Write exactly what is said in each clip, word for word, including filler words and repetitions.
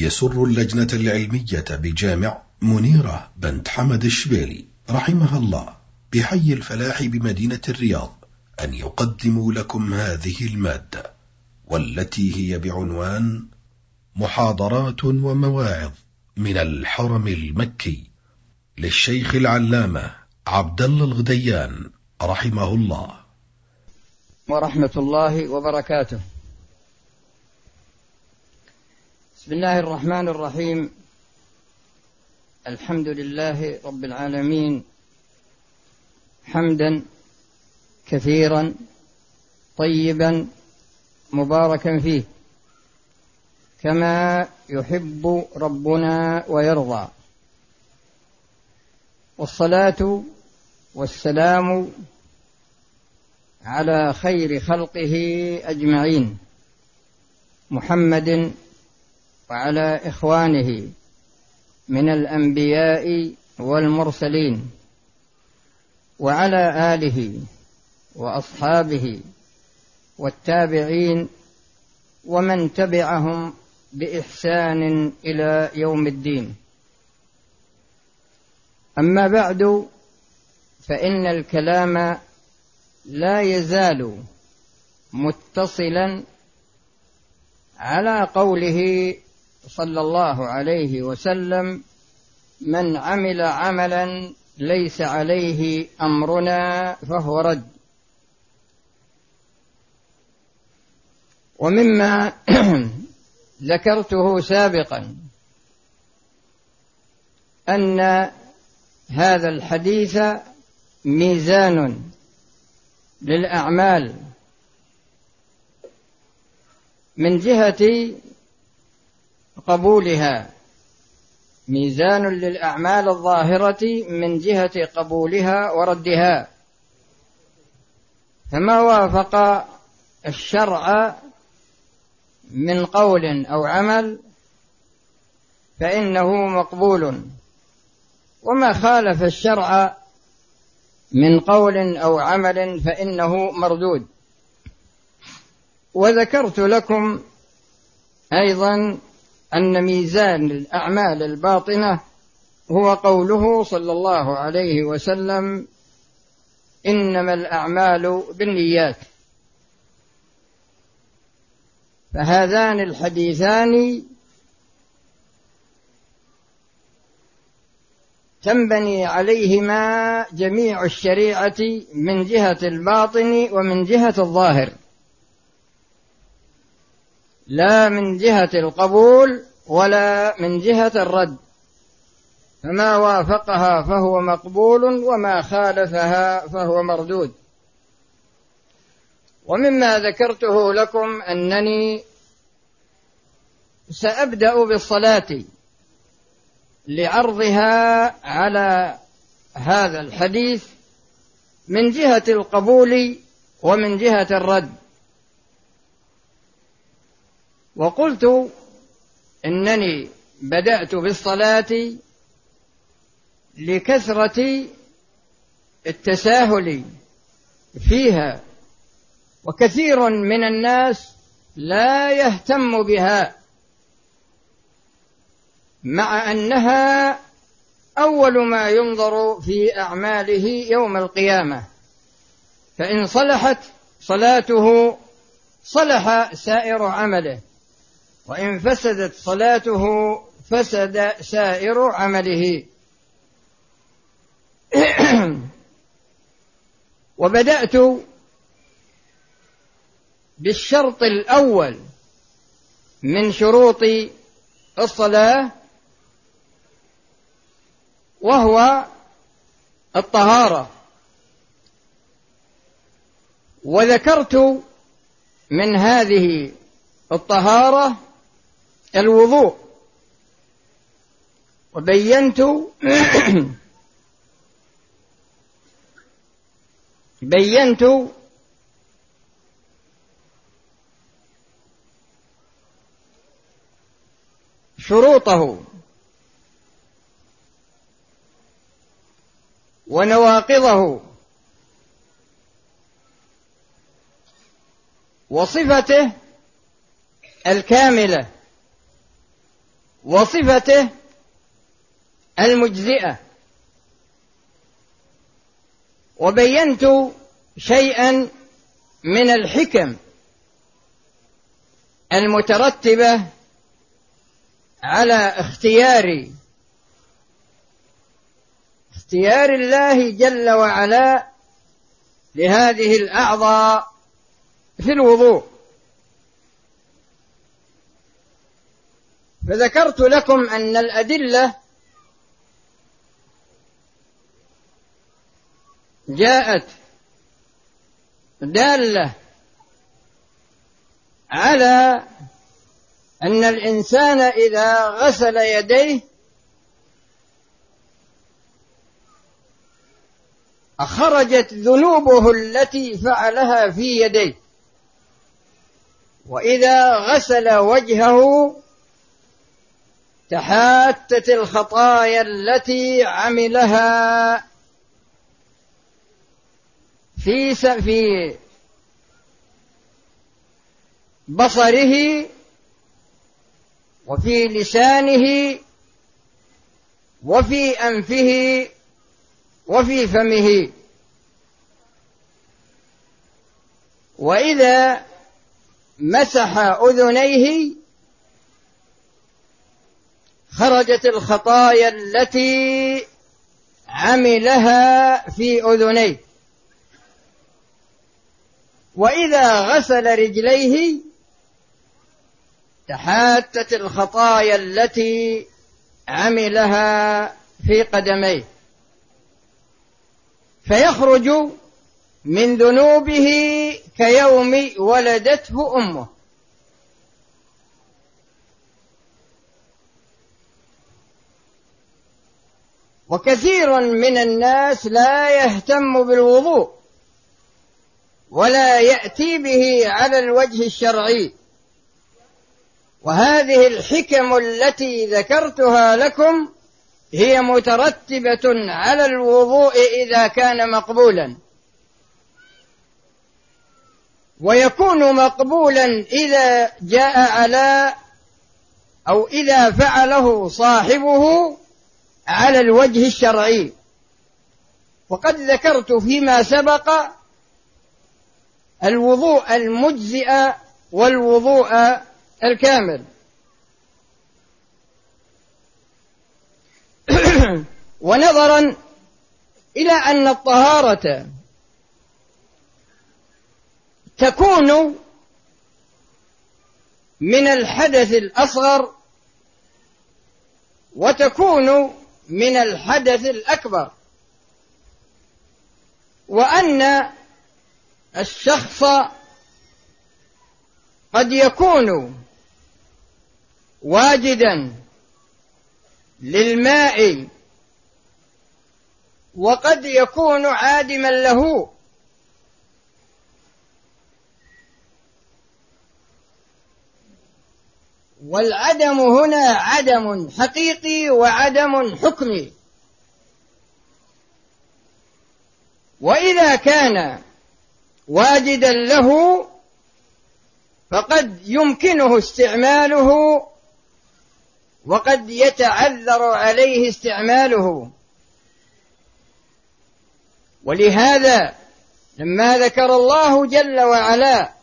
يسر اللجنة العلمية بجامع منيرة بنت حمد الشبيلي رحمها الله بحي الفلاح بمدينة الرياض أن يقدموا لكم هذه المادة، والتي هي بعنوان محاضرات ومواعظ من الحرم المكي للشيخ العلامة عبد الله الغديان رحمه الله ورحمة الله وبركاته. بسم الله الرحمن الرحيم. الحمد لله رب العالمين، حمدا كثيرا طيبا مباركا فيه كما يحب ربنا ويرضى، والصلاة والسلام على خير خلقه أجمعين، محمد وعلى إخوانه من الأنبياء والمرسلين، وعلى آله وأصحابه والتابعين ومن تبعهم بإحسان إلى يوم الدين. أما بعد، فإن الكلام لا يزال متصلا على قوله صلى الله عليه وسلم: من عمل عملا ليس عليه أمرنا فهو رد. ومما ذكرته سابقا أن هذا الحديث ميزان للأعمال من جهة قبولها، ميزان للأعمال الظاهرة من جهة قبولها وردها، فما وافق الشرع من قول أو عمل فإنه مقبول، وما خالف الشرع من قول أو عمل فإنه مردود. وذكرت لكم أيضا أن ميزان الأعمال الباطنة هو قوله صلى الله عليه وسلم: إنما الأعمال بالنيات. فهذان الحديثان تنبني عليهما جميع الشريعة من جهة الباطن ومن جهة الظاهر، لا من جهة القبول ولا من جهة الرد، فما وافقها فهو مقبول وما خالفها فهو مردود. ومما ذكرته لكم أنني سأبدأ بالصلاة لعرضها على هذا الحديث من جهة القبول ومن جهة الرد. وقلت إنني بدأت بالصلاة لكثرة التساهل فيها، وكثير من الناس لا يهتم بها، مع أنها أول ما ينظر في أعماله يوم القيامة، فإن صلحت صلاته صلح سائر عمله، وإن فسدت صلاته فسد سائر عمله. وبدأت بالشرط الأول من شروط الصلاة، وهو الطهارة. وذكرت من هذه الطهارة الوضوء، وبينت بينت شروطه ونواقضه وصفته الكاملة، وصفته المجزئة، وبينت شيئا من الحكم المترتبة على اختيار اختيار الله جل وعلا لهذه الأعضاء في الوضوء. فذكرت لكم أن الأدلة جاءت دالة على أن الإنسان إذا غسل يديه أخرجت ذنوبه التي فعلها في يديه، وإذا غسل وجهه تحاتت الخطايا التي عملها في في بصره وفي لسانه وفي أنفه وفي فمه. وإذا مسح أذنيه خرجت الخطايا التي عملها في أذنيه، وإذا غسل رجليه تحاتت الخطايا التي عملها في قدميه، فيخرج من ذنوبه كيوم ولدته أمه. وكثير من الناس لا يهتم بالوضوء ولا يأتي به على الوجه الشرعي، وهذه الحكم التي ذكرتها لكم هي مترتبة على الوضوء إذا كان مقبولا، ويكون مقبولا إذا جاء على أو إذا فعله صاحبه على الوجه الشرعي. وقد ذكرت فيما سبق الوضوء المجزئ والوضوء الكامل. ونظرا إلى أن الطهارة تكون من الحدث الأصغر وتكون من الحدث الأكبر، وأن الشخص قد يكون واجدا للماء وقد يكون عادما له، والعدم هنا عدم حقيقي وعدم حكمي. وإذا كان واجدا له فقد يمكنه استعماله وقد يتعذر عليه استعماله. ولهذا لما ذكر الله جل وعلا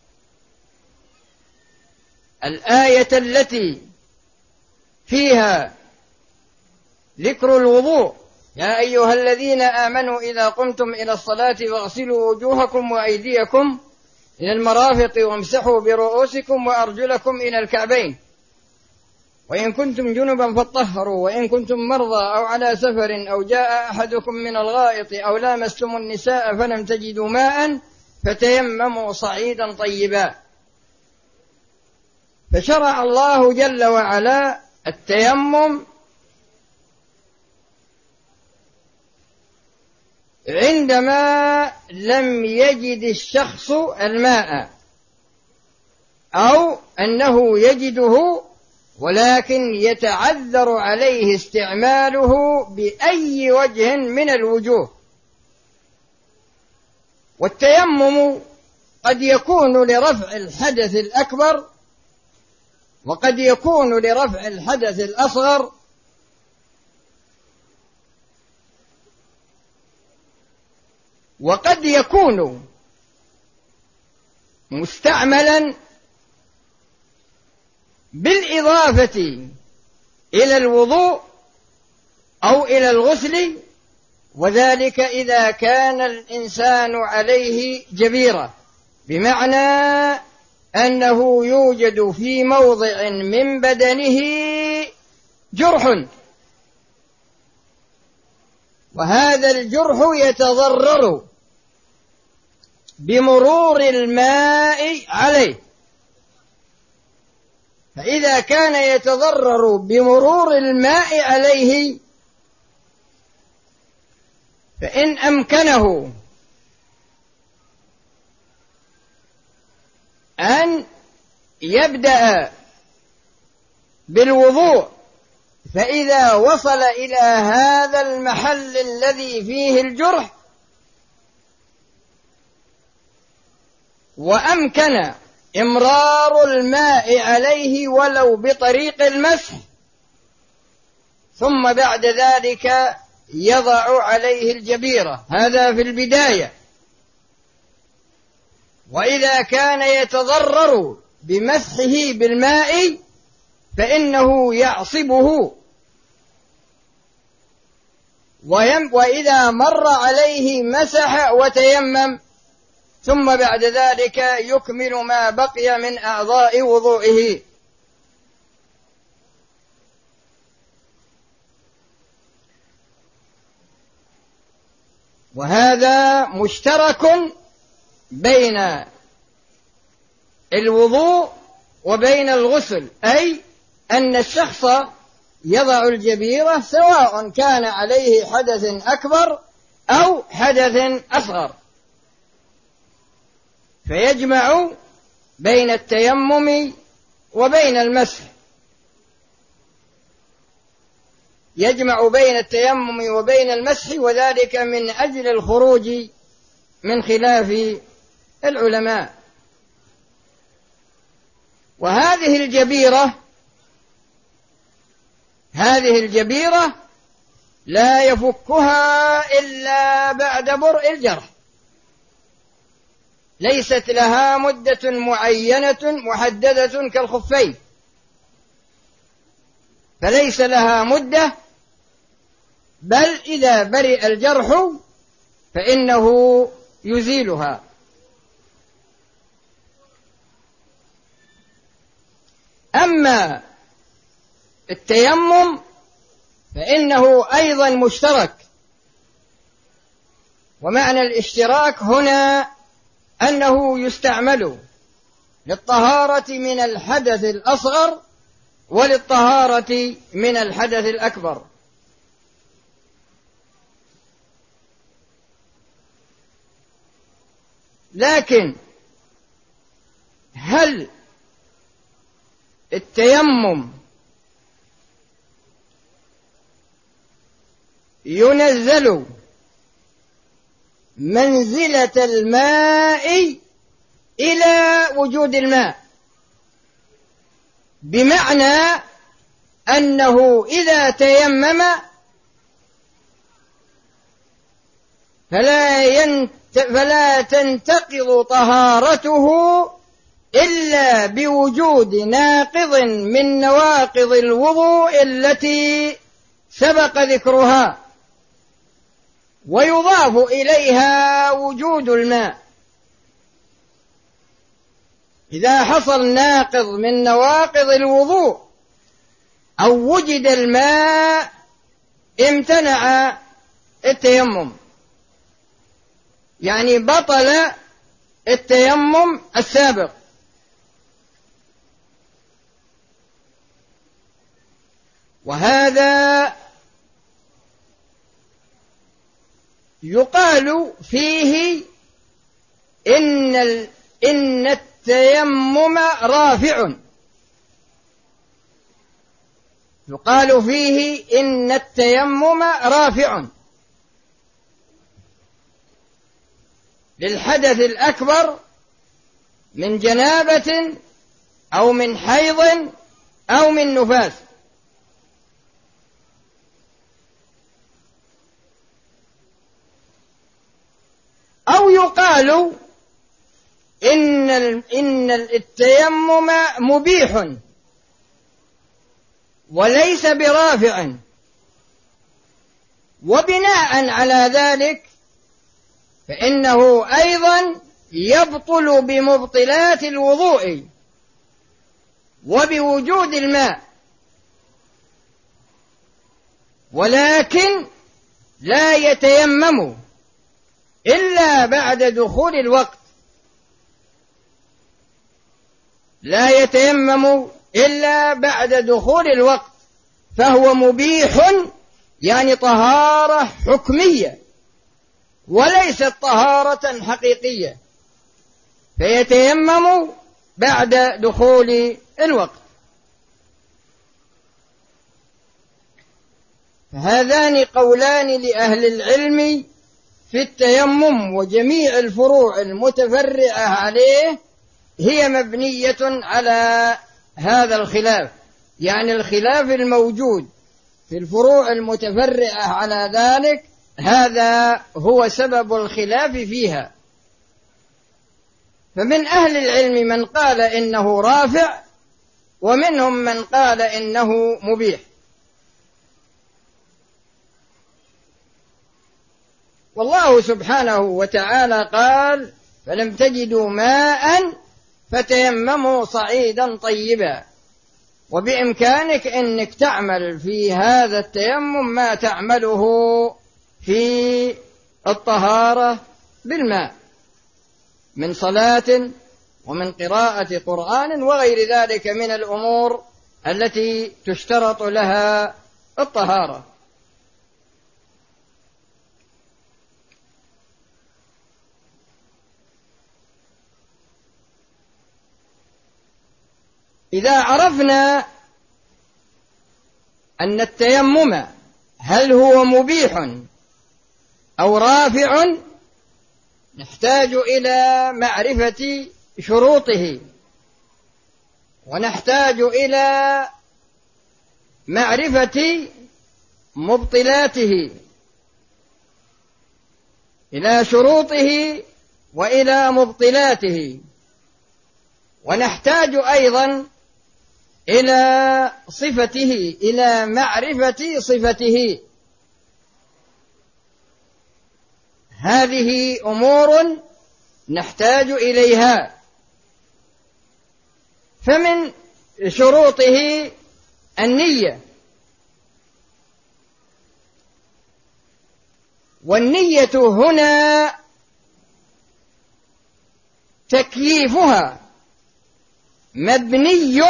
الآية التي فيها ذكر الوضوء: يا أيها الذين آمنوا إذا قمتم إلى الصلاة فاغسلوا وجوهكم وأيديكم إلى المرافق وامسحوا برؤوسكم وأرجلكم إلى الكعبين وإن كنتم جنبا فاطهروا وإن كنتم مرضى أو على سفر أو جاء أحدكم من الغائط أو لامستم النساء فلم تجدوا ماء فتيمموا صعيدا طيبا. فشرع الله جل وعلا التيمم عندما لم يجد الشخص الماء أو أنه يجده ولكن يتعذر عليه استعماله بأي وجه من الوجوه. والتيمم قد يكون لرفع الحدث الأكبر وقد يكون لرفع الحدث الأصغر وقد يكون مستعملا بالإضافة إلى الوضوء أو إلى الغسل، وذلك إذا كان الإنسان عليه جبيرة، بمعنى أنه يوجد في موضع من بدنه جرح، وهذا الجرح يتضرر بمرور الماء عليه، فإذا كان يتضرر بمرور الماء عليه فإن أمكنه أن يبدأ بالوضوء، فإذا وصل إلى هذا المحل الذي فيه الجرح وأمكن إمرار الماء عليه ولو بطريق المسح، ثم بعد ذلك يضع عليه الجبيرة، هذا في البداية. وإذا كان يتضرر بمسحه بالماء فإنه يعصبه، وإذا مر عليه مسح وتيمم، ثم بعد ذلك يكمل ما بقي من أعضاء وضوئه. وهذا مشترك بين الوضوء وبين الغسل، أي أن الشخص يضع الجبيرة سواء كان عليه حدث أكبر أو حدث أصغر، فيجمع بين التيمم وبين المسح، يجمع بين التيمم وبين المسح، وذلك من أجل الخروج من خلاف العلماء. وهذه الجبيرة هذه الجبيرة لا يفكها إلا بعد برء الجرح، ليست لها مدة معينة محددة كالخفين، فليس لها مدة، بل إذا برئ الجرح فإنه يزيلها. أما التيمم فإنه أيضا مشترك، ومعنى الاشتراك هنا أنه يستعمل للطهارة من الحدث الأصغر وللطهارة من الحدث الأكبر. لكن هل التيمم ينزل منزلة الماء إلى وجود الماء، بمعنى أنه إذا تيمم فلا, ينت فلا تنتقض طهارته إلا بوجود ناقض من نواقض الوضوء التي سبق ذكرها، ويضاف إليها وجود الماء. إذا حصل ناقض من نواقض الوضوء أو وجد الماء امتنع التيمم، يعني بطل التيمم السابق. وهذا يقال فيه إن إن التيمم رافع، يقال فيه إن التيمم رافع للحدث الأكبر من جنابة أو من حيض أو من نفاس. أو يقال إن إن التيمم مبيح وليس برافع، وبناء على ذلك فإنه أيضا يبطل بمبطلات الوضوء وبوجود الماء، ولكن لا يتيمم إلا بعد دخول الوقت، لا يتيمم إلا بعد دخول الوقت، فهو مبيح يعني طهارة حكمية وليست طهارة حقيقية، فيتيمم بعد دخول الوقت. هذان قولان لأهل العلم في التيمم، وجميع الفروع المتفرعة عليه هي مبنية على هذا الخلاف، يعني الخلاف الموجود في الفروع المتفرعة على ذلك هذا هو سبب الخلاف فيها. فمن أهل العلم من قال إنه رافع، ومنهم من قال إنه مبيح. والله سبحانه وتعالى قال: فلم تجدوا ماء فتيمموا صعيدا طيبا. وبإمكانك أنك تعمل في هذا التيمم ما تعمله في الطهارة بالماء من صلاة ومن قراءة قرآن وغير ذلك من الأمور التي تشترط لها الطهارة. إذا عرفنا أن التيمم هل هو مبيح أو رافع، نحتاج إلى معرفة شروطه، ونحتاج إلى معرفة مبطلاته، إلى شروطه وإلى مبطلاته، ونحتاج أيضا إلى صفته، إلى معرفة صفته. هذه أمور نحتاج إليها. فمن شروطه النية، والنية هنا تكييفها مبني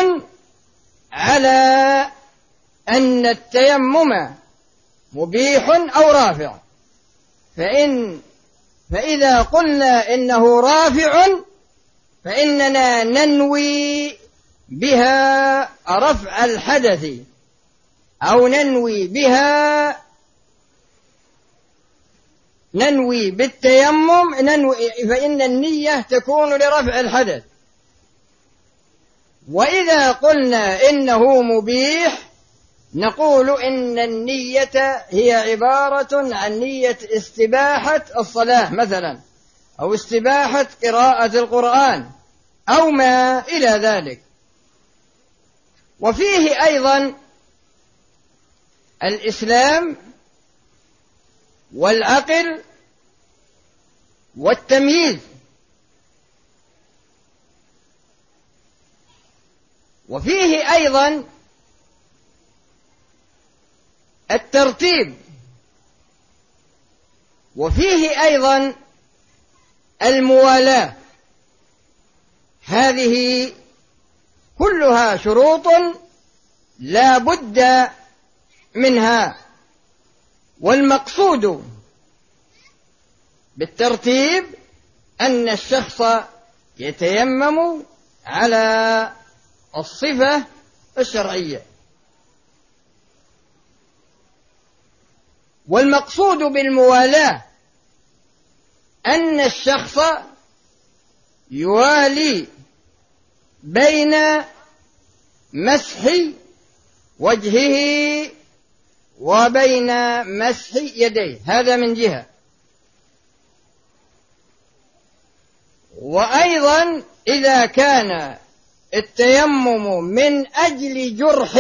على أن التيمم مبيح أو رافع. فإن فإذا قلنا إنه رافع فإننا ننوي بها رفع الحدث، أو ننوي بها ننوي بالتيمم ننوي فإن النية تكون لرفع الحدث. وإذا قلنا إنه مبيح نقول إن النية هي عبارة عن نية استباحة الصلاة مثلا، أو استباحة قراءة القرآن أو ما إلى ذلك. وفيه أيضا الإسلام والعقل والتمييز، وفيه أيضا الترتيب، وفيه أيضا الموالاة. هذه كلها شروط لا بد منها. والمقصود بالترتيب أن الشخص يتيمم على الصفة الشرعية. والمقصود بالموالاة أن الشخص يوالي بين مسح وجهه وبين مسح يديه، هذا من جهة. وأيضا إذا كان التيمم من أجل جرح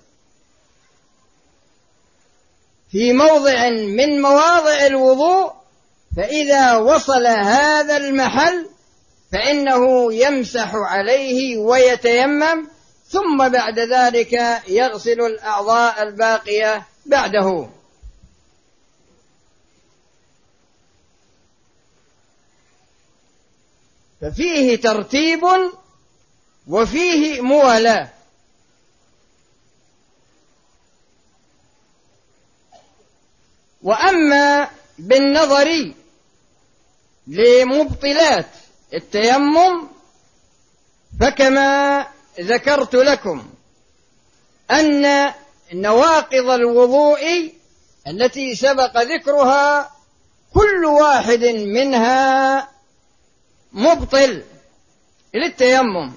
في موضع من مواضع الوضوء، فإذا وصل هذا المحل فإنه يمسح عليه ويتيمم، ثم بعد ذلك يغسل الأعضاء الباقية بعده. ففيه ترتيب وفيه موالاة. وأما بالنظر لمبطلات التيمم فكما ذكرت لكم أن نواقض الوضوء التي سبق ذكرها كل واحد منها مبطل للتيمم،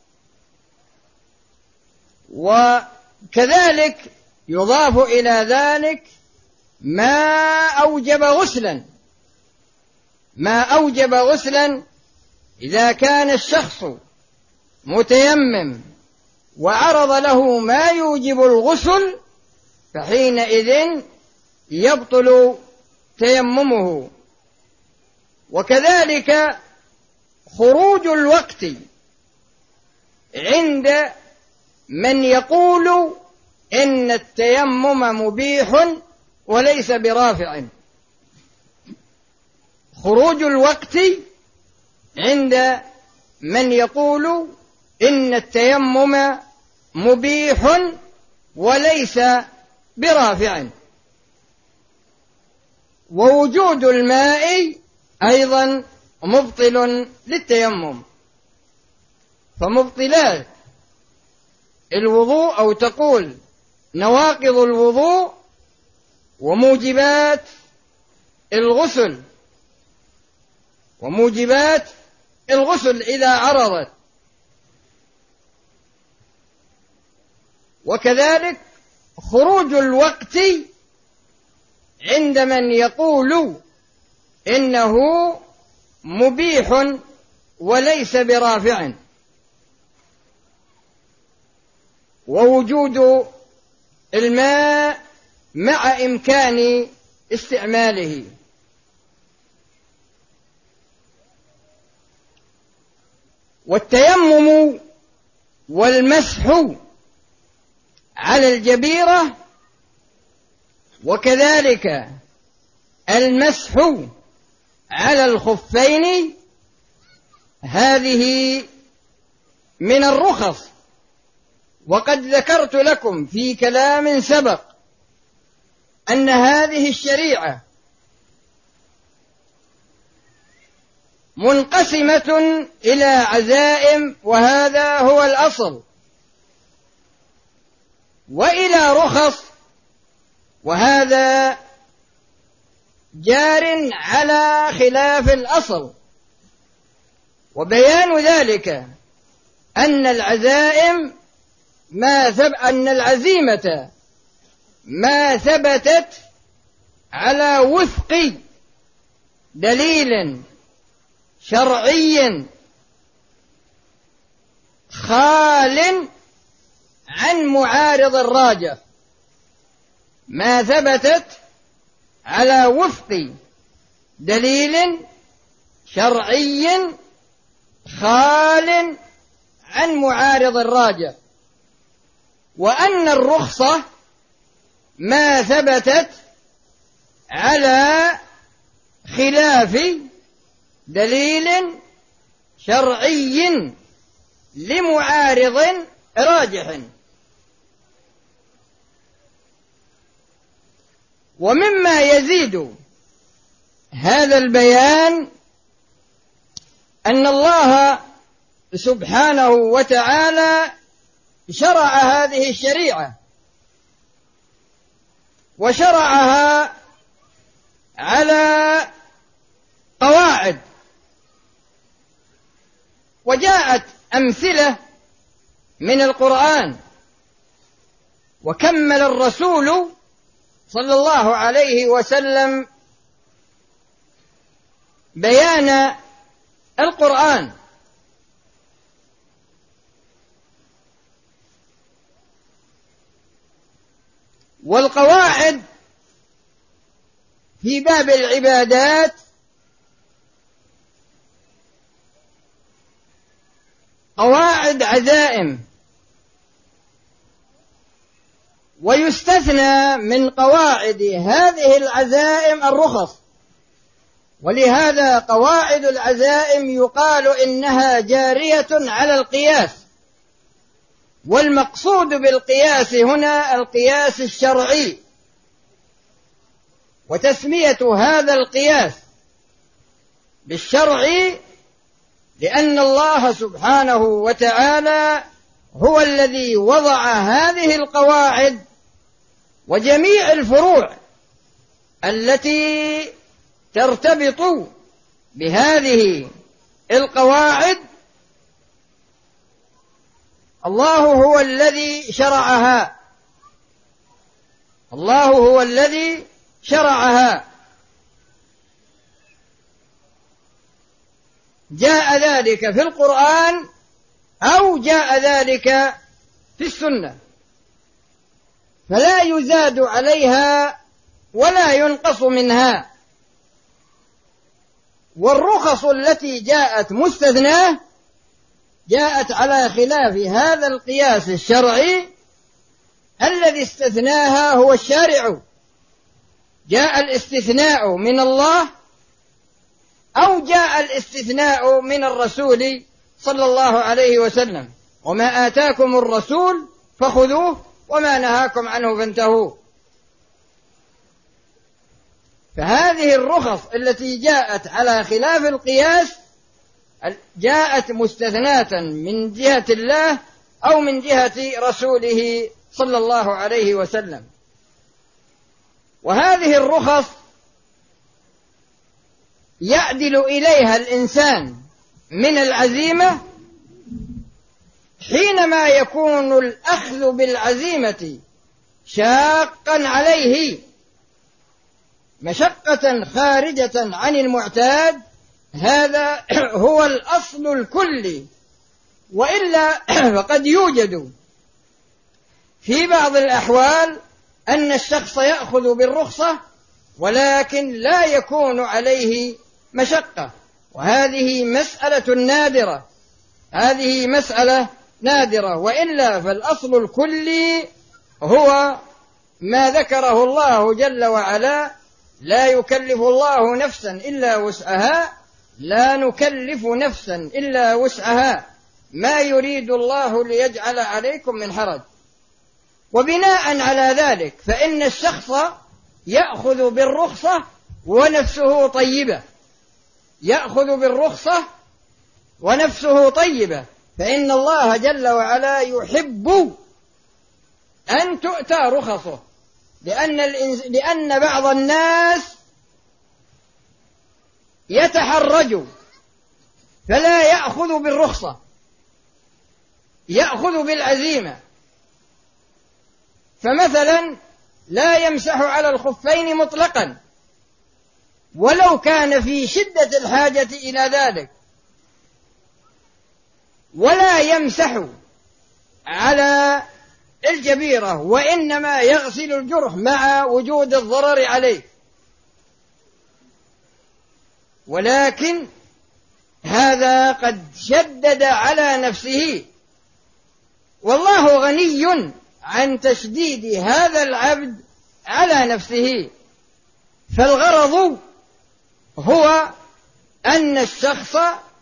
وكذلك يضاف إلى ذلك ما أوجب غسلا ما أوجب غسلا إذا كان الشخص متيمم وعرض له ما يوجب الغسل فحينئذ يبطل تيممه. وكذلك خروج الوقت عند من يقول إن التيمم مبيح وليس برافع. خروج الوقت عند من يقول إن التيمم مبيح وليس برافع. ووجود الماء أيضا مبطل للتيمم. فمبطلات الوضوء أو تقول نواقض الوضوء وموجبات الغسل وموجبات الغسل إذا عرضت. وكذلك خروج الوقت عند من يقول إنه مبيح وليس برافع. ووجود الماء مع إمكان استعماله. والتيمم والمسح على الجبيرة وكذلك المسح على الخفين هذه من الرخص. وقد ذكرت لكم في كلام سبق أن هذه الشريعة منقسمة إلى عزائم، وهذا هو الأصل، وإلى رخص، وهذا جار على خلاف الأصل. وبيان ذلك أن العزائم ما ثب أن العزيمة ما ثبتت على وفق دليل شرعي خال عن معارض الراجح، ما ثبتت على وفق دليل شرعي خال عن معارض الراجح. وأن الرخصة ما ثبتت على خلاف دليل شرعي لمعارض راجح. ومما يزيد هذا البيان أن الله سبحانه وتعالى شرع هذه الشريعة، وشرعها على قواعد، وجاءت أمثلة من القرآن. وكمل الرسول صلى الله عليه وسلم بيان القرآن. والقواعد في باب العبادات قواعد عزائم، ويستثنى من قواعد هذه العزائم الرخص، ولهذا قواعد العزائم يقال إنها جارية على القياس، والمقصود بالقياس هنا القياس الشرعي. وتسمية هذا القياس بالشرعي لأن الله سبحانه وتعالى هو الذي وضع هذه القواعد وجميع الفروع التي ترتبط بهذه القواعد. الله هو الذي شرعها، الله هو الذي شرعها. جاء ذلك في القرآن أو جاء ذلك في السنة، فلا يزاد عليها ولا ينقص منها. والرخص التي جاءت مستثناة جاءت على خلاف هذا القياس الشرعي الذي استثناها هو الشارع. جاء الاستثناء من الله أو جاء الاستثناء من الرسول صلى الله عليه وسلم. وما آتاكم الرسول فخذوه وما نهاكم عنه فانتهوا. فهذه الرخص التي جاءت على خلاف القياس جاءت مستثناة من جهة الله أو من جهة رسوله صلى الله عليه وسلم. وهذه الرخص يعدل إليها الإنسان من العزيمة حينما يكون الأخذ بالعزيمة شاقا عليه مشقة خارجة عن المعتاد. هذا هو الأصل الكلي، وإلا فقد يوجد في بعض الأحوال أن الشخص يأخذ بالرخصة ولكن لا يكون عليه مشقة، وهذه مسألة نادرة، هذه مسألة نادرة. وإلا فالأصل الكلي هو ما ذكره الله جل وعلا: لا يكلف الله نفسا إلا وسعها، لا نكلف نفسا إلا وسعها، ما يريد الله ليجعل عليكم من حرج. وبناء على ذلك فإن الشخص يأخذ بالرخصة ونفسه طيبة، يأخذ بالرخصة ونفسه طيبة، فإن الله جل وعلا يحب أن تؤتى رخصه، لأن, لأن بعض الناس يتحرج فلا يأخذ بالرخصة، يأخذ بالعزيمة. فمثلا لا يمسح على الخفين مطلقا ولو كان في شدة الحاجة إلى ذلك، ولا يمسح على الجبيرة، وإنما يغسل الجرح مع وجود الضرر عليه. ولكن هذا قد شدد على نفسه، والله غني عن تشديد هذا العبد على نفسه. فالغرض هو أن الشخص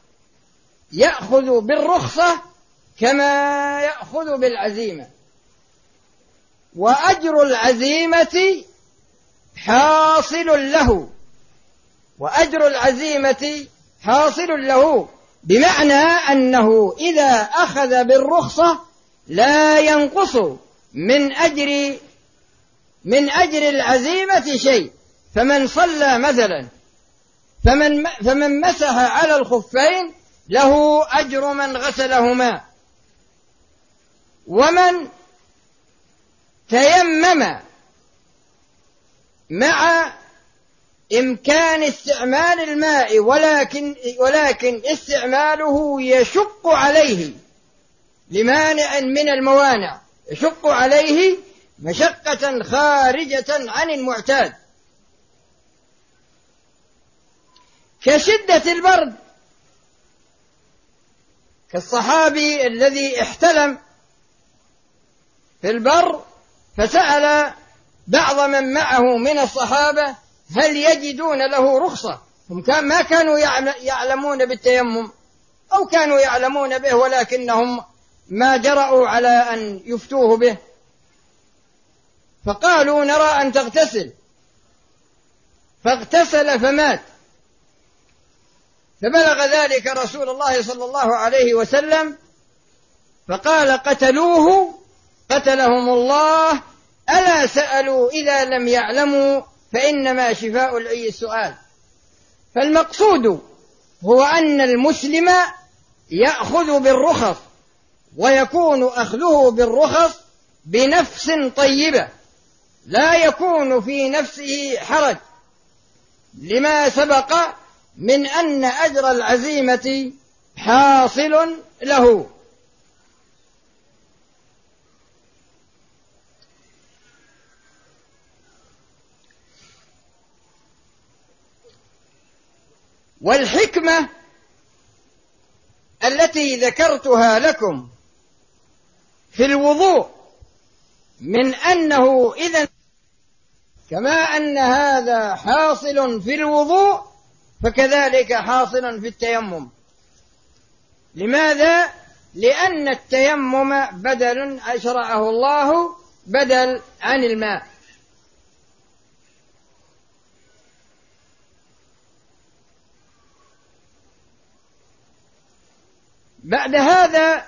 يأخذ بالرخصة كما يأخذ بالعزيمة، وأجر العزيمة حاصل له، وأجر العزيمة حاصل له بمعنى أنه إذا أخذ بالرخصة لا ينقص من أجر من أجر العزيمة شيء. فمن صلى مثلا فمن فمن مسح على الخفين له أجر من غسلهما، ومن تيمم مع إمكان استعمال الماء ولكن, ولكن استعماله يشق عليه لمانع من الموانع، يشق عليه مشقة خارجة عن المعتاد كشدة البرد، كالصحابي الذي احتلم في البر فسأل بعض من معه من الصحابة هل يجدون له رخصة؟ هم كان ما كانوا يعلمون بالتيمم أو كانوا يعلمون به ولكنهم ما جرؤوا على أن يفتوه به، فقالوا نرى أن تغتسل، فاغتسل فمات. فبلغ ذلك رسول الله صلى الله عليه وسلم فقال قتلوه قتلهم الله، ألا سألوا إذا لم يعلموا فإنما شفاء العي السؤال. فالمقصود هو أن المسلم يأخذ بالرخص، ويكون أخذه بالرخص بنفس طيبة، لا يكون في نفسه حرج لما سبق من أن أجر العزيمة حاصل له. والحكمة التي ذكرتها لكم في الوضوء من أنه إذن كما أن هذا حاصل في الوضوء فكذلك حاصل في التيمم. لماذا؟ لأن التيمم بدل شرعه الله بدل عن الماء. بعد هذا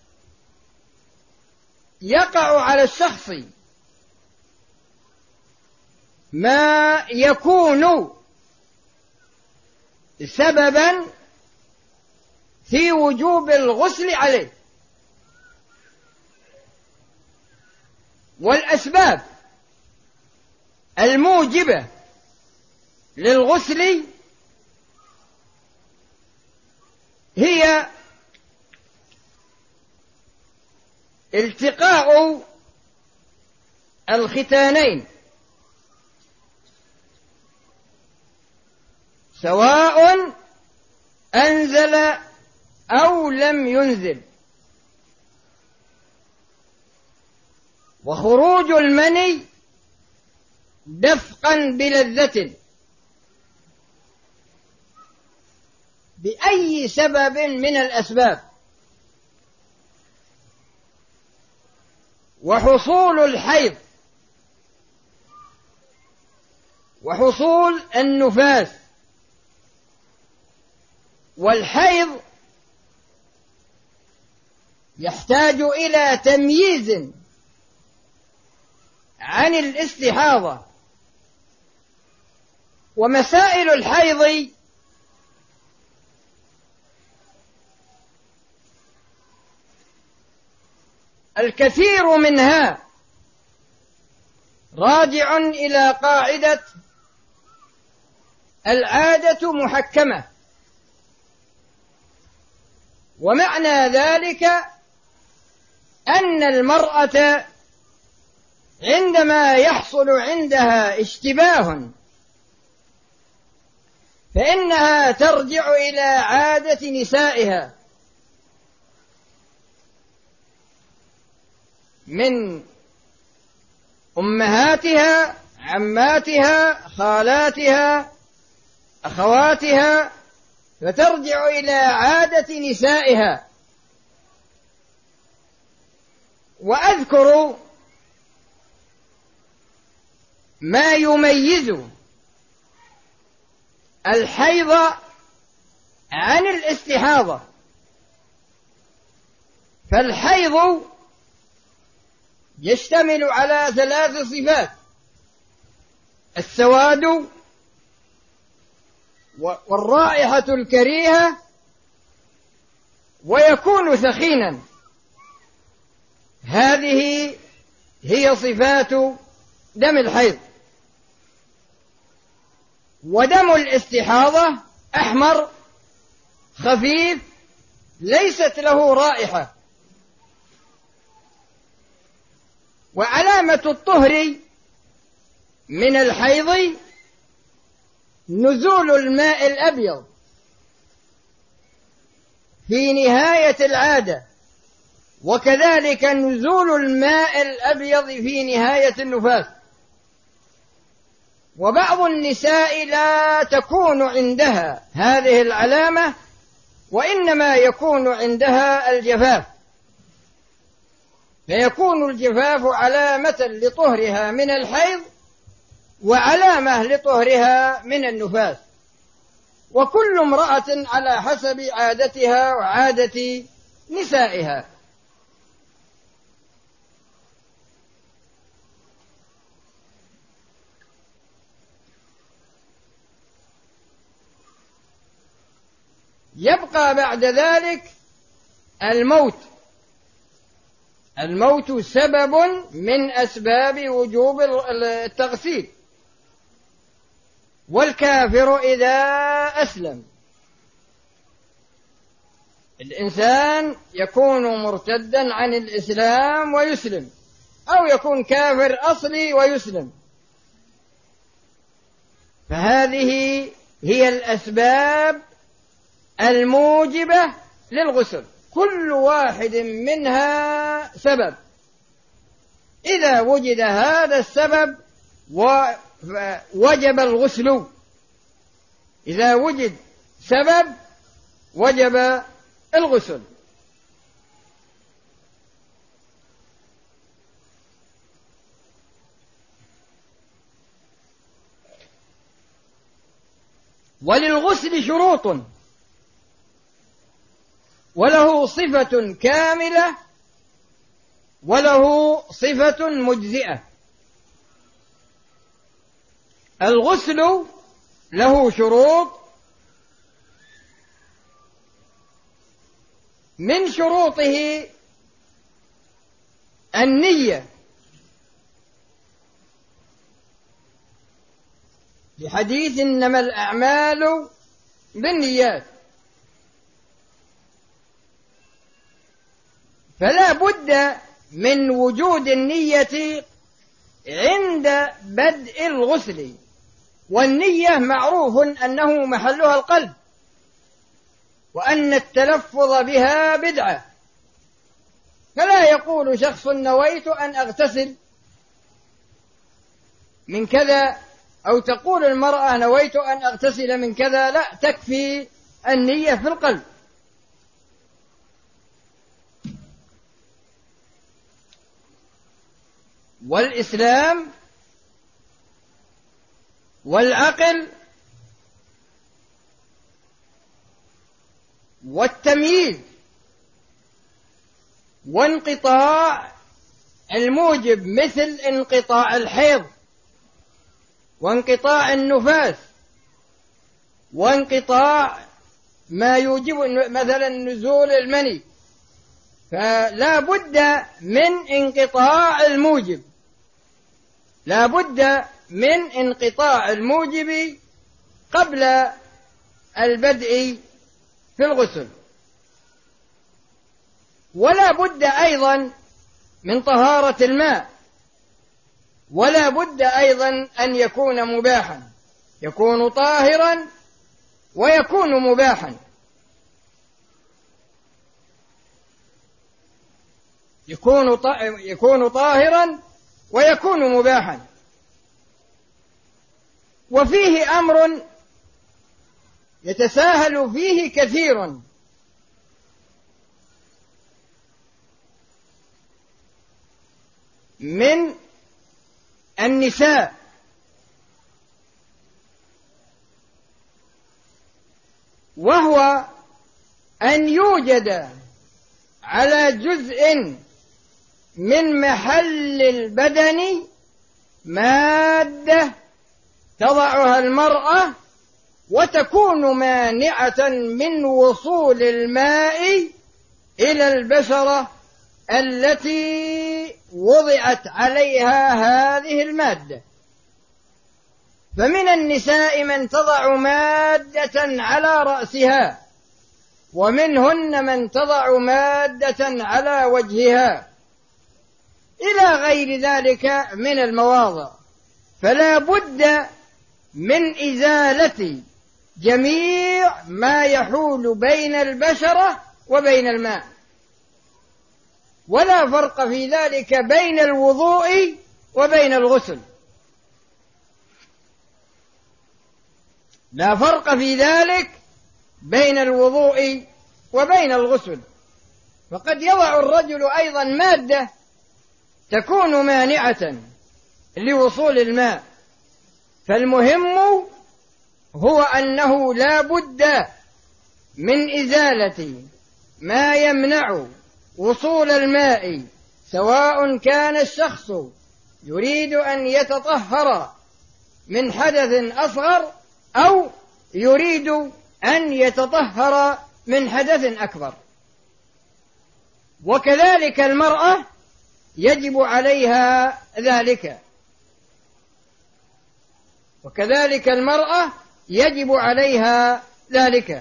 يقع على الشخص ما يكون سببا في وجوب الغسل عليه. والأسباب الموجبة للغسل هي التقاء الختانين سواء أنزل أو لم ينزل، وخروج المني دفقا بلذة بأي سبب من الأسباب، وحصول الحيض وحصول النفاس. والحيض يحتاج إلى تمييز عن الاستحاضة، ومسائل الحيض الكثير منها راجع إلى قاعدة العادة محكمة، ومعنى ذلك أن المرأة عندما يحصل عندها اشتباه فإنها ترجع إلى عادة نسائها من أمهاتها، عماتها، خالاتها، أخواتها، فترجع إلى عادة نسائها. وأذكر ما يميز الحيض عن الاستحاضة. فالحيض يشتمل على ثلاث صفات: السواد، والرائحة الكريهة، ويكون ثخينا. هذه هي صفات دم الحيض. ودم الاستحاضة أحمر خفيف ليست له رائحة. وعلامة الطهر من الحيض نزول الماء الأبيض في نهاية العادة، وكذلك نزول الماء الأبيض في نهاية النفاس. وبعض النساء لا تكون عندها هذه العلامة، وإنما يكون عندها الجفاف، فيكون الجفاف علامة لطهرها من الحيض وعلامة لطهرها من النفاس، وكل امرأة على حسب عادتها وعادة نسائها. يبقى بعد ذلك الموت. الموت سبب من أسباب وجوب التغسيل. والكافر إذا أسلم، الإنسان يكون مرتدا عن الإسلام ويسلم، أو يكون كافر أصلي ويسلم، فهذه هي الأسباب الموجبة للغسل، كل واحد منها سبب. إذا وجد هذا السبب وجب الغسل، إذا وجد سبب وجب الغسل. وللغسل شروط، وله صفة كاملة وله صفة مجزئة. الغسل له شروط، من شروطه النية، لحديث إنما الأعمال بالنيات، فلا بد من وجود النية عند بدء الغسل. والنية معروف أنه محلها القلب، وأن التلفظ بها بدعة، فلا يقول شخص نويت أن أغتسل من كذا، أو تقول المرأة نويت أن أغتسل من كذا، لا، تكفي النية في القلب. والإسلام والعقل والتمييز وانقطاع الموجب، مثل انقطاع الحيض وانقطاع النفاس وانقطاع ما يوجب مثلا نزول المني، فلا بد من انقطاع الموجب، لا بد من انقطاع الموجب قبل البدء في الغسل. ولا بد أيضا من طهارة الماء، ولا بد أيضا أن يكون مباحا، يكون طاهرا ويكون مباحا. يكون يكون طاهرا ويكون مباحا. وفيه أمر يتساهل فيه كثير، من النساء، وهو أن يوجد على جزء من محل البدن مادة تضعها المرأة وتكون مانعة من وصول الماء إلى البشرة التي وضعت عليها هذه المادة. فمن النساء من تضع مادة على رأسها، ومنهن من تضع مادة على وجهها، إلى غير ذلك من المواضع. فلا بد من إزالة جميع ما يحول بين البشرة وبين الماء، ولا فرق في ذلك بين الوضوء وبين الغسل، لا فرق في ذلك بين الوضوء وبين الغسل. فقد يضع الرجل أيضا مادة تكون مانعة لوصول الماء، فالمهم هو أنه لا بد من إزالة ما يمنع وصول الماء، سواء كان الشخص يريد أن يتطهر من حدث أصغر أو يريد أن يتطهر من حدث أكبر. وكذلك المرأة يجب عليها ذلك، وكذلك المرأة يجب عليها ذلك.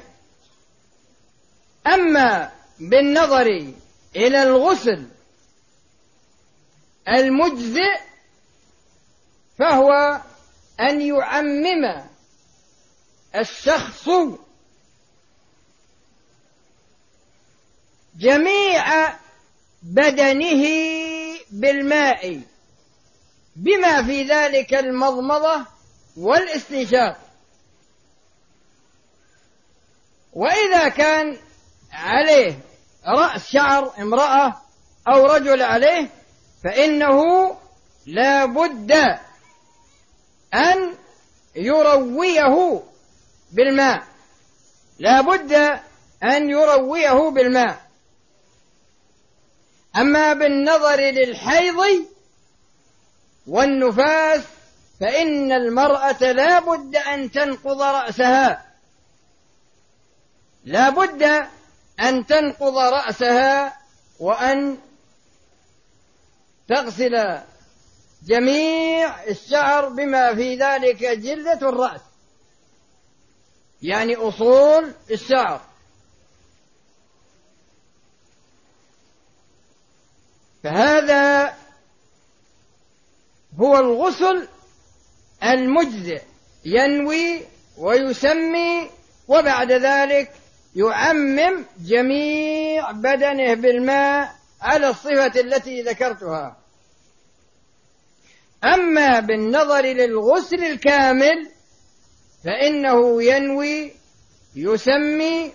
أما بالنظر إلى الغسل المجزئ فهو أن يعمم الشخص جميع بدنه بالماء، بما في ذلك المضمضة والاستنشاق. وإذا كان عليه رأس شعر امرأة أو رجل عليه، فإنه لا بد أن يرويه بالماء، لا بد أن يرويه بالماء. أما بالنظر للحيض والنفاس فإن المرأة لا بد أن تنقض رأسها، لا بد أن تنقض رأسها وأن تغسل جميع الشعر بما في ذلك جلدة الرأس، يعني أصول الشعر. فهذا هو الغسل المجزئ، ينوي ويسمي، وبعد ذلك يعمم جميع بدنه بالماء على الصفة التي ذكرتها. أما بالنظر للغسل الكامل فإنه ينوي، يسمي،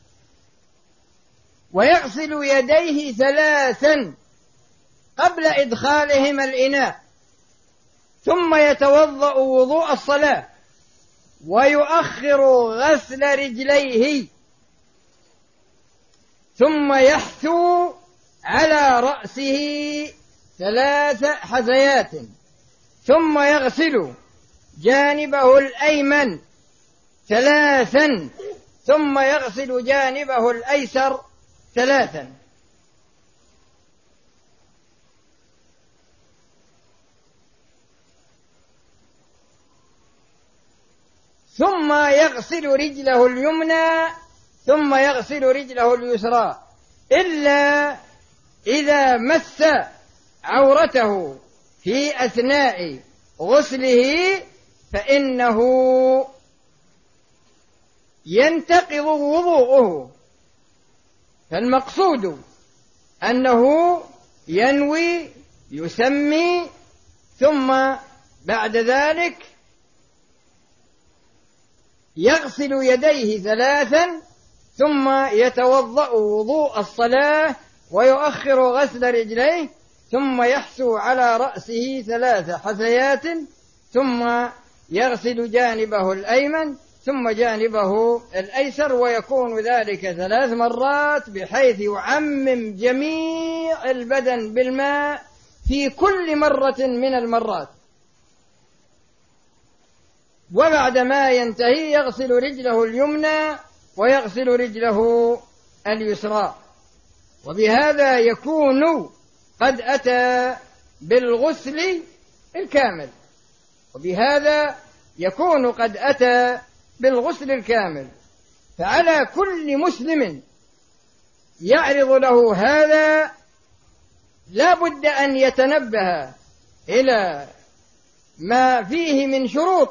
ويغسل يديه ثلاثا قبل إدخالهما الإناء، ثم يتوضأ وضوء الصلاة، ويؤخر غسل رجليه، ثم يحثو على رأسه ثلاث حثيات، ثم يغسل جانبه الأيمن ثلاثا، ثم يغسل جانبه الأيسر ثلاثا. ثم يغسل رجله اليمنى، ثم يغسل رجله اليسرى، إلا إذا مس عورته في أثناء غسله فإنه ينتقض وضوءه. فالمقصود أنه ينوي، يسمي، ثم بعد ذلك يغسل يديه ثلاثا، ثم يتوضأ وضوء الصلاة، ويؤخر غسل رجليه، ثم يحثو على رأسه ثلاث حثيات، ثم يغسل جانبه الأيمن ثم جانبه الأيسر، ويكون ذلك ثلاث مرات، بحيث يعمم جميع البدن بالماء في كل مرة من المرات. وبعد ما ينتهي يغسل رجله اليمنى ويغسل رجله اليسرى. وبهذا يكون قد أتى بالغسل الكامل، وبهذا يكون قد أتى بالغسل الكامل. فعلى كل مسلم يعرض له هذا لا بد أن يتنبه إلى ما فيه من شروط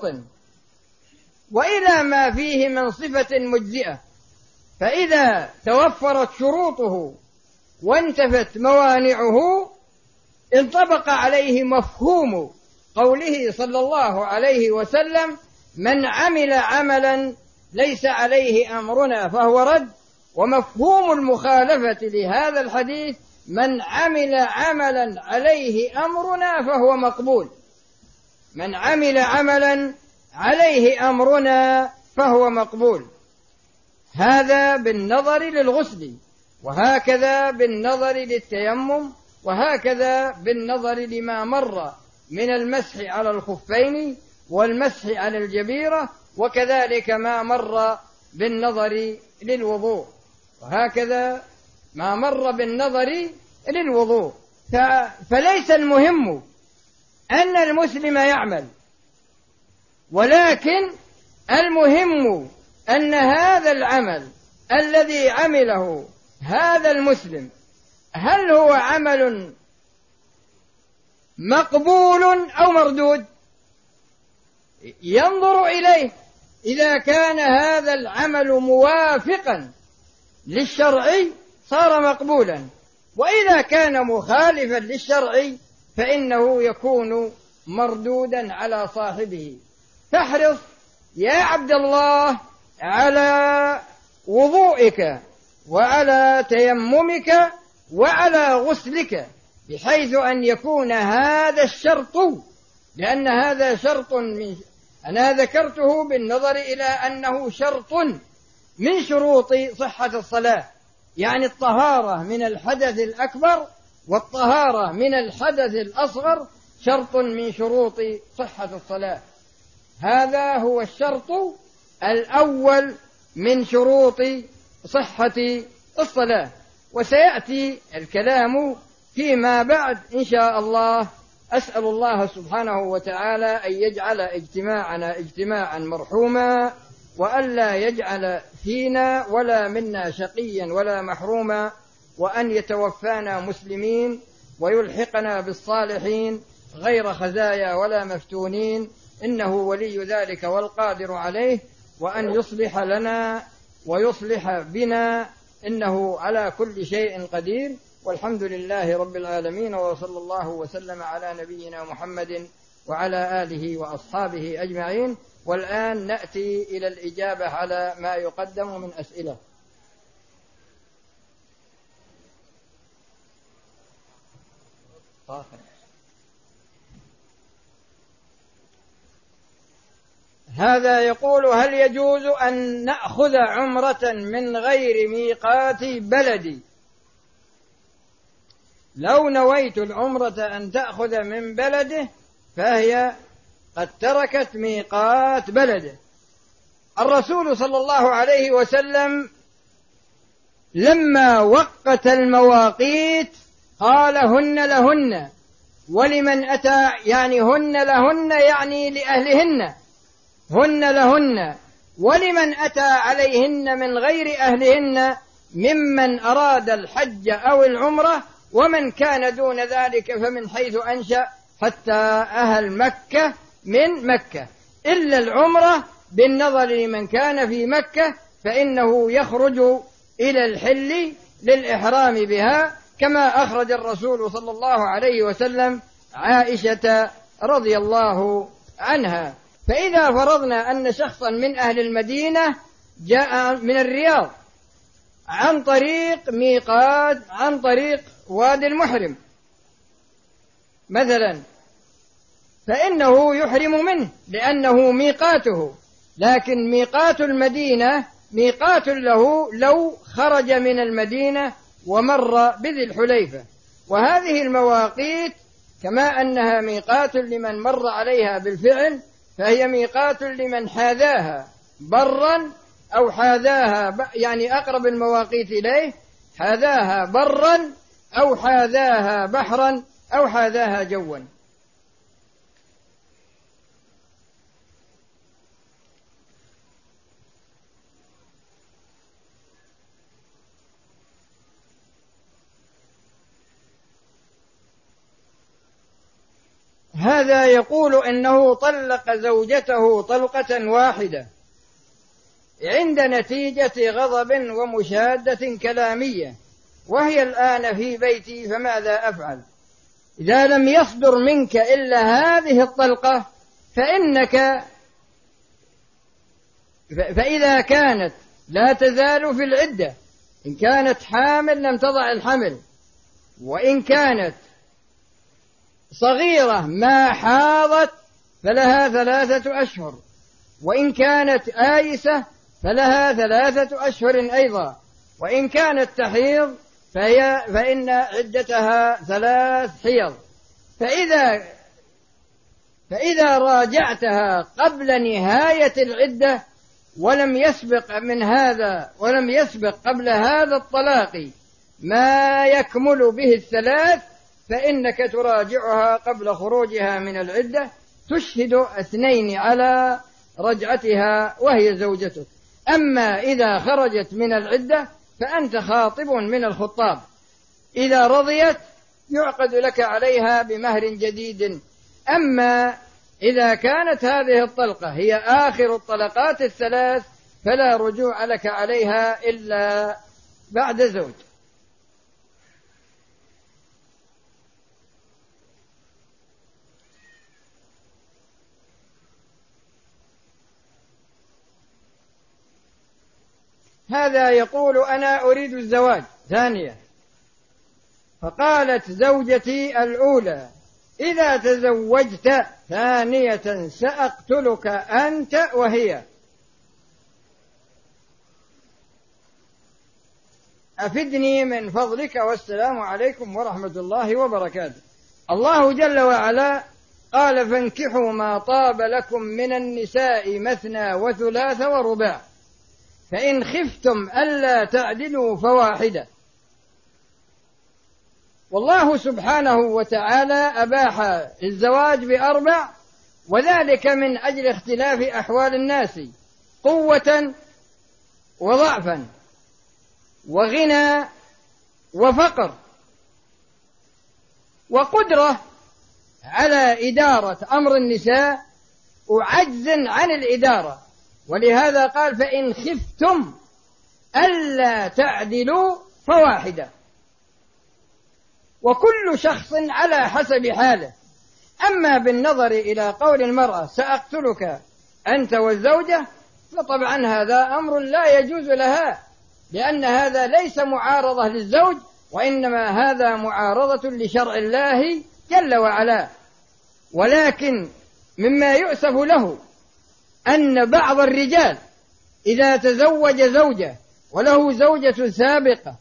وإلى ما فيه من صفة مجزئة، فإذا توفرت شروطه وانتفت موانعه انطبق عليه مفهوم قوله صلى الله عليه وسلم: من عمل عملا ليس عليه أمرنا فهو رد. ومفهوم المخالفة لهذا الحديث: من عمل عملا عليه أمرنا فهو مقبول. من عمل عملا عليه أمرنا فهو مقبول. هذا بالنظر للغسل، وهكذا بالنظر للتيمم، وهكذا بالنظر لما مر من المسح على الخفين والمسح على الجبيرة، وكذلك ما مر بالنظر للوضوء، وهكذا ما مر بالنظر للوضوء. فليس المهم أن المسلم يعمل، ولكن المهم أن هذا العمل الذي عمله هذا المسلم هل هو عمل مقبول أو مردود؟ ينظر إليه. إذا كان هذا العمل موافقا للشرع صار مقبولا، وإذا كان مخالفا للشرع فإنه يكون مردودا على صاحبه. فاحرص يا عبد الله على وضوئك وعلى تيممك وعلى غسلك، بحيث أن يكون هذا الشرط، لأن هذا شرط من أنا ذكرته بالنظر إلى أنه شرط من شروط صحة الصلاة، يعني الطهارة من الحدث الأكبر والطهارة من الحدث الأصغر شرط من شروط صحة الصلاة. هذا هو الشرط الأول من شروط صحة الصلاة، وسيأتي الكلام فيما بعد إن شاء الله. أسأل الله سبحانه وتعالى أن يجعل اجتماعنا اجتماعا مرحوما، وألا يجعل فينا ولا منا شقيا ولا محروما، وأن يتوفانا مسلمين ويلحقنا بالصالحين غير خزايا ولا مفتونين، إنه ولي ذلك والقادر عليه، وأن يصلح لنا ويصلح بنا، إنه على كل شيء قدير. والحمد لله رب العالمين، وصلى الله وسلم على نبينا محمد وعلى آله وأصحابه أجمعين. والآن نأتي إلى الإجابة على ما يقدم من أسئلة. هذا يقول: هل يجوز أن نأخذ عمرة من غير ميقات بلدي؟ لو نويت العمرة أن تأخذ من بلده فهي قد تركت ميقات بلده. الرسول صلى الله عليه وسلم لما وقت المواقيت قال: هن لهن ولمن أتى، يعني هن لهن يعني لأهلهن، هن لهن ولمن أتى عليهن من غير أهلهن ممن أراد الحج أو العمرة، ومن كان دون ذلك فمن حيث أنشأ حتى أهل مكة من مكة، إلا العمرة بالنظر لمن كان في مكة فإنه يخرج إلى الحل للإحرام بها، كما أخرج الرسول صلى الله عليه وسلم عائشة رضي الله عنها. فإذا فرضنا أن شخصا من أهل المدينة جاء من الرياض عن طريق ميقات عن طريق وادي المحرم مثلا، فإنه يحرم منه لأنه ميقاته، لكن ميقات المدينة ميقات له لو خرج من المدينة ومر بذي الحليفة. وهذه المواقيت كما أنها ميقات لمن مر عليها بالفعل فهي ميقات لمن حاذاها برا أو حاذاها يعني أقرب المواقيت إليه، حاذاها برا أو حاذاها بحرا أو حاذاها جوا. هذا يقول إنه طلق زوجته طلقة واحدة عند نتيجة غضب ومشادة كلامية، وهي الآن في بيتي، فماذا أفعل؟ إذا لم يصدر منك إلا هذه الطلقة فإنك فإذا كانت لا تزال في العدة، إن كانت حامل لم تضع الحمل، وإن كانت صغيرة ما حاضت فلها ثلاثة أشهر، وإن كانت آيسة فلها ثلاثة أشهر أيضا، وإن كانت تحيض فهي فإن عدتها ثلاث حيض. فإذا فإذا راجعتها قبل نهاية العدة ولم يسبق من هذا ولم يسبق قبل هذا الطلاق ما يكمل به الثلاث، فإنك تراجعها قبل خروجها من العدة، تشهد اثنين على رجعتها وهي زوجتك. أما إذا خرجت من العدة فأنت خاطب من الخطاب، إذا رضيت يعقد لك عليها بمهر جديد. أما إذا كانت هذه الطلقة هي آخر الطلقات الثلاث فلا رجوع لك عليها إلا بعد زوج. هذا يقول أنا أريد الزواج ثانية، فقالت زوجتي الأولى إذا تزوجت ثانية سأقتلك أنت وهي، أفدني من فضلك والسلام عليكم ورحمة الله وبركاته. الله جل وعلا قال فانكحوا ما طاب لكم من النساء مثنى وثلاث ورباع فإن خفتم ألا تعدلوا فواحدة. والله سبحانه وتعالى أباح الزواج بأربع، وذلك من أجل اختلاف أحوال الناس قوة وضعفا وغنى وفقر وقدرة على إدارة أمر النساء وعجز عن الإدارة. ولهذا قال فإن خفتم ألا تعدلوا فواحدة، وكل شخص على حسب حاله. أما بالنظر إلى قول المرأة سأقتلك أنت والزوجة فطبعا هذا أمر لا يجوز لها، لأن هذا ليس معارضة للزوج، وإنما هذا معارضة لشرع الله جل وعلا. ولكن مما يؤسف له أن بعض الرجال إذا تزوج زوجة وله زوجة سابقة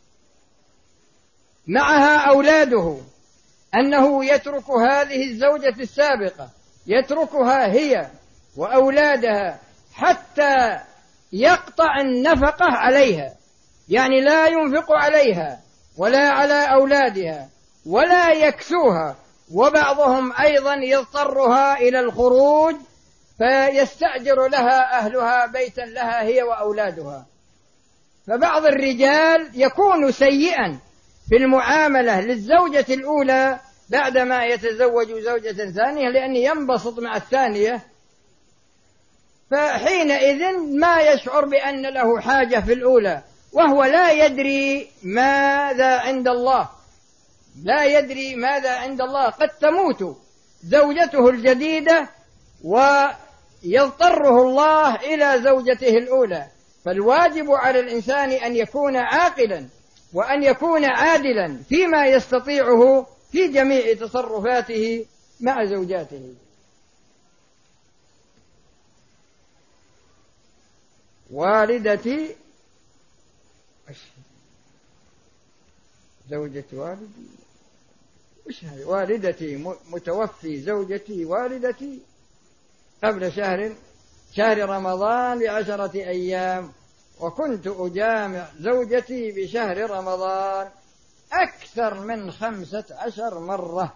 معها أولاده أنه يترك هذه الزوجة السابقة، يتركها هي وأولادها حتى يقطع النفقة عليها، يعني لا ينفق عليها ولا على أولادها ولا يكسوها. وبعضهم أيضا يضطرها إلى الخروج فيستأجر لها أهلها بيتا لها هي وأولادها. فبعض الرجال يكون سيئا في المعاملة للزوجة الأولى بعدما يتزوج زوجة ثانية، لأن ينبسط مع الثانية، فحينئذ ما يشعر بأن له حاجة في الأولى، وهو لا يدري ماذا عند الله، لا يدري ماذا عند الله. قد تموت زوجته الجديدة ويضطره الله إلى زوجته الأولى. فالواجب على الإنسان أن يكون عاقلا وأن يكون عادلا فيما يستطيعه في جميع تصرفاته مع زوجاته. والدتي زوجة والدي وش هذه؟ والدتي متوفي زوجتي والدتي قبل شهر شهر رمضان بعشرة أيام، وكنت أجامع زوجتي بشهر رمضان أكثر من خمسة عشر مرة.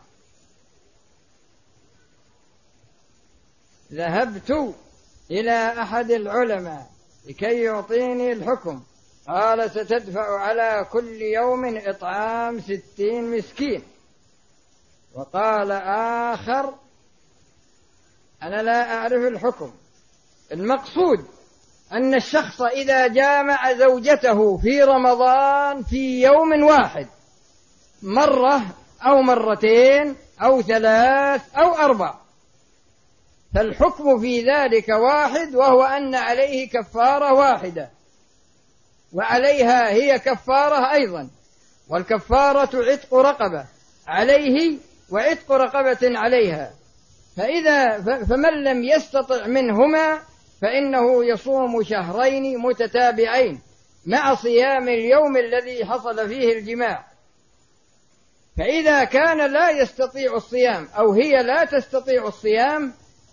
ذهبت إلى أحد العلماء لكي يعطيني الحكم، قال ستدفع على كل يوم إطعام ستين مسكين. وقال آخر أنا لا أعرف الحكم، المقصود أن الشخص إذا جامع زوجته في رمضان في يوم واحد مرة أو مرتين أو ثلاث أو أربع فالحكم في ذلك واحد، وهو أن عليه كفارة واحدة وعليها هي كفارة أيضا، والكفارة عتق رقبة عليه وعتق رقبة عليها. فإذا فمن لم يستطع منهما فإنه يصوم شهرين متتابعين مع صيام اليوم الذي حصل فيه الجماع. فإذا كان لا يستطيع الصيام أو هي لا تستطيع الصيام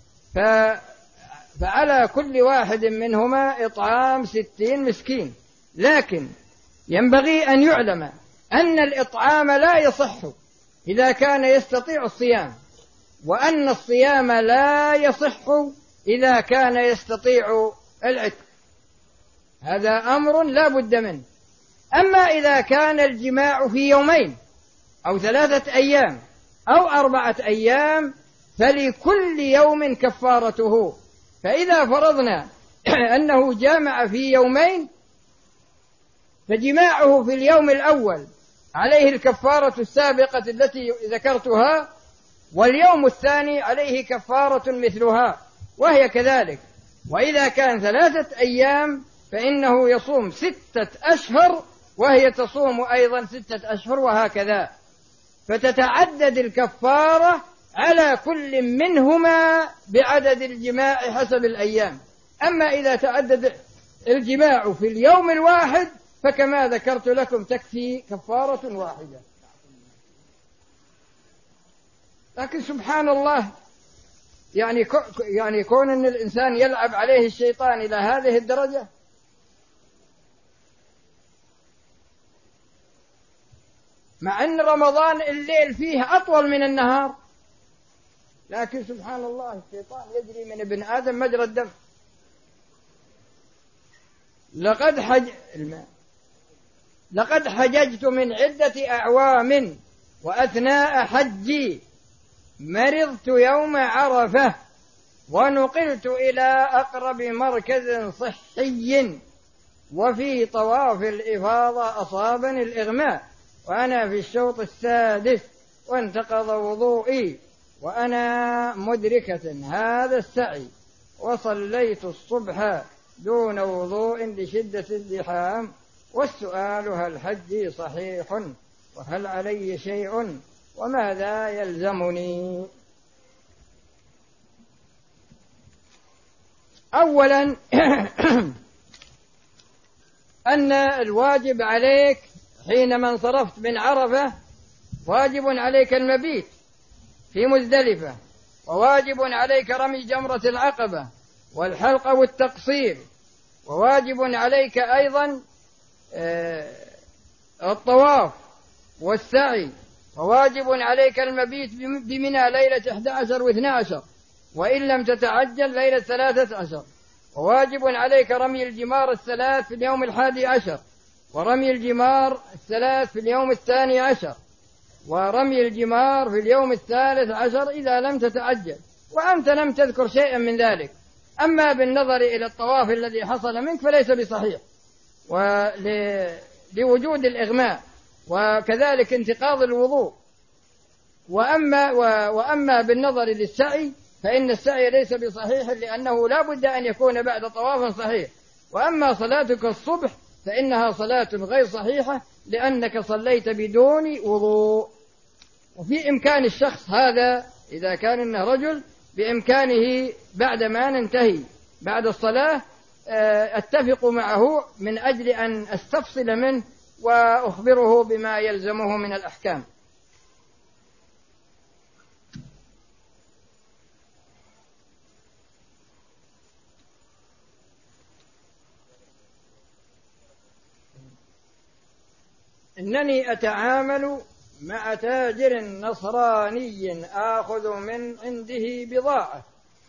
فعلى كل واحد منهما إطعام ستين مسكين. لكن ينبغي أن يعلم أن الإطعام لا يصح إذا كان يستطيع الصيام، وأن الصيام لا يصح إذا كان يستطيع العتق، هذا أمر لا بد منه. أما إذا كان الجماع في يومين أو ثلاثة أيام أو أربعة أيام فلكل يوم كفارته. فإذا فرضنا أنه جامع في يومين فجماعه في اليوم الأول عليه الكفارة السابقة التي ذكرتها، واليوم الثاني عليه كفارة مثلها وهي كذلك. وإذا كان ثلاثة أيام فإنه يصوم ستة أشهر وهي تصوم أيضا ستة أشهر وهكذا، فتتعدد الكفارة على كل منهما بعدد الجماع حسب الأيام. أما إذا تعدد الجماع في اليوم الواحد فكما ذكرت لكم تكفي كفارة واحدة. لكن سبحان الله، يعني يعني كون أن الإنسان يلعب عليه الشيطان إلى هذه الدرجة، مع أن رمضان الليل فيه أطول من النهار، لكن سبحان الله الشيطان يجري من ابن آدم مجرى الدم. لقد حج الماء لقد حججت من عدة أعوام وأثناء حجي مرضت يوم عرفة ونقلت إلى أقرب مركز صحي، وفي طواف الإفاضة أصابني الإغماء وأنا في الشوط السادس وانتقض وضوئي وأنا مدركة هذا السعي، وصليت الصبح دون وضوء لشدة الزحام. والسؤال هل حجي صحيح وهل علي شيء وماذا يلزمني؟ أولا أن الواجب عليك حينما انصرفت من عرفة واجب عليك المبيت في مزدلفة، وواجب عليك رمي جمرة العقبة والحلق والتقصير، وواجب عليك أيضا الطواف والسعي، وواجب عليك المبيت بمنى ليلة إحدى عشر واثنى عشر وإن لم تتعجل ليلة ثلاثة عشر، وواجب عليك رمي الجمار الثلاث في اليوم الحادي عشر، ورمي الجمار الثلاث في اليوم الثاني عشر، ورمي الجمار في اليوم الثالث عشر إذا لم تتعجل، وأنت لم تذكر شيئا من ذلك. أما بالنظر إلى الطواف الذي حصل منك فليس بصحيح ولوجود الإغماء وكذلك انتقاض الوضوء. وأما, وأما بالنظر للسعي فإن السعي ليس بصحيح لأنه لا بد أن يكون بعد طواف صحيح. وأما صلاتك الصبح فإنها صلاة غير صحيحة لأنك صليت بدون وضوء. وفي إمكان الشخص هذا إذا كان إنه رجل بإمكانه بعدما ننتهي بعد الصلاة أتفق معه من أجل أن أستفصل منه وأخبره بما يلزمه من الأحكام. إنني أتعامل مع تاجر نصراني آخذ من عنده بضاعة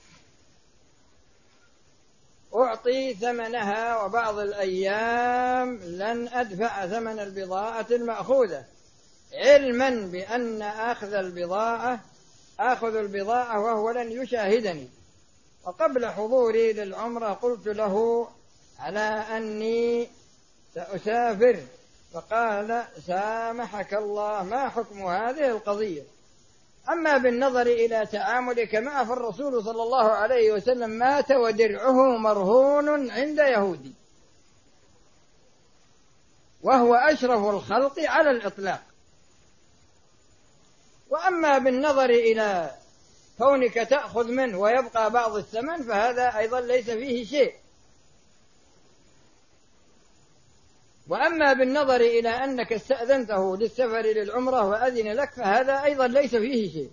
أعطي ثمنها وبعض الأيام لن أدفع ثمن البضاعة المأخوذة، علما بأن أخذ البضاعة آخذ البضاعة وهو لن يشاهدني. وقبل حضوري للعمرة قلت له على أني سأسافر، فقال سامحك الله ما حكم هذه القضية. أما بالنظر إلى تعاملك معه فالرسول صلى الله عليه وسلم مات ودرعه مرهون عند يهودي، وهو أشرف الخلق على الإطلاق. وأما بالنظر إلى كونك تأخذ منه ويبقى بعض الثمن فهذا أيضا ليس فيه شيء. وأما بالنظر إلى أنك استأذنته للسفر للعمرة وأذن لك فهذا أيضا ليس فيه شيء.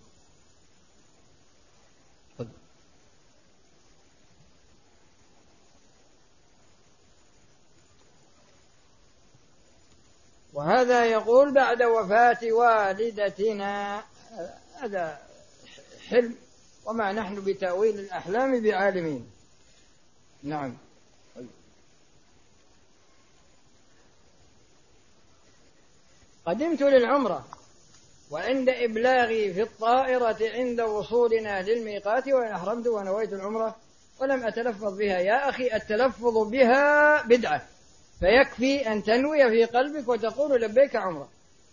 وهذا يقول بعد وفاة والدتنا، هذا حلم وما نحن بتأويل الأحلام بعالمين. نعم. قدمت للعمرة وعند إبلاغي في الطائرة عند وصولنا للميقات وإن أحرمت ونويت العمرة ولم أتلفظ بها. يا أخي التلفظ بها بدعة، فيكفي أن تنوي في قلبك وتقول لبيك عمرة.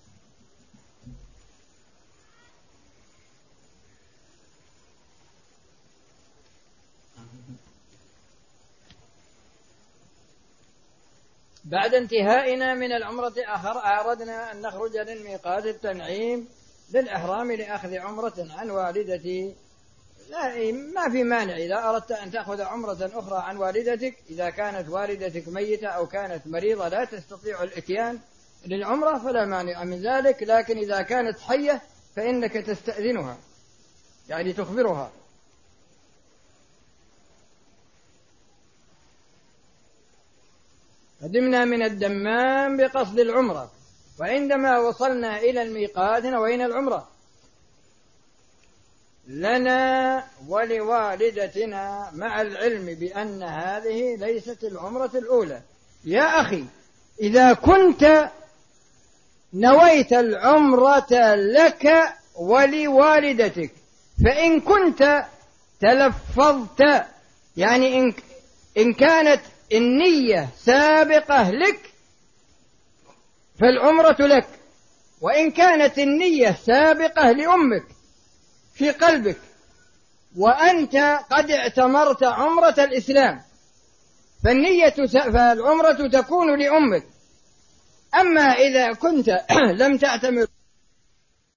بعد انتهائنا من العمرة أردنا أن نخرج للميقات التنعيم للإحرام لأخذ عمرة عن والدتي. لا ما في مانع إذا أردت أن تأخذ عمرة أخرى عن والدتك، إذا كانت والدتك ميتة أو كانت مريضة لا تستطيع الإتيان للعمرة فلا مانع من ذلك، لكن إذا كانت حية فإنك تستأذنها، يعني تخبرها. قدمنا من الدمام بقصد العمرة، وعندما وصلنا إلى الميقات نوينا العمرة لنا ولوالدتنا، مع العلم بأن هذه ليست العمرة الأولى. يا أخي إذا كنت نويت العمرة لك ولوالدتك فإن كنت تلفظت، يعني إن, إن كانت النية سابقة لك فالعمرة لك، وإن كانت النية سابقة لأمك في قلبك وأنت قد اعتمرت عمرة الإسلام فالنية فالعمرة تكون لأمك. أما إذا كنت لم تعتمر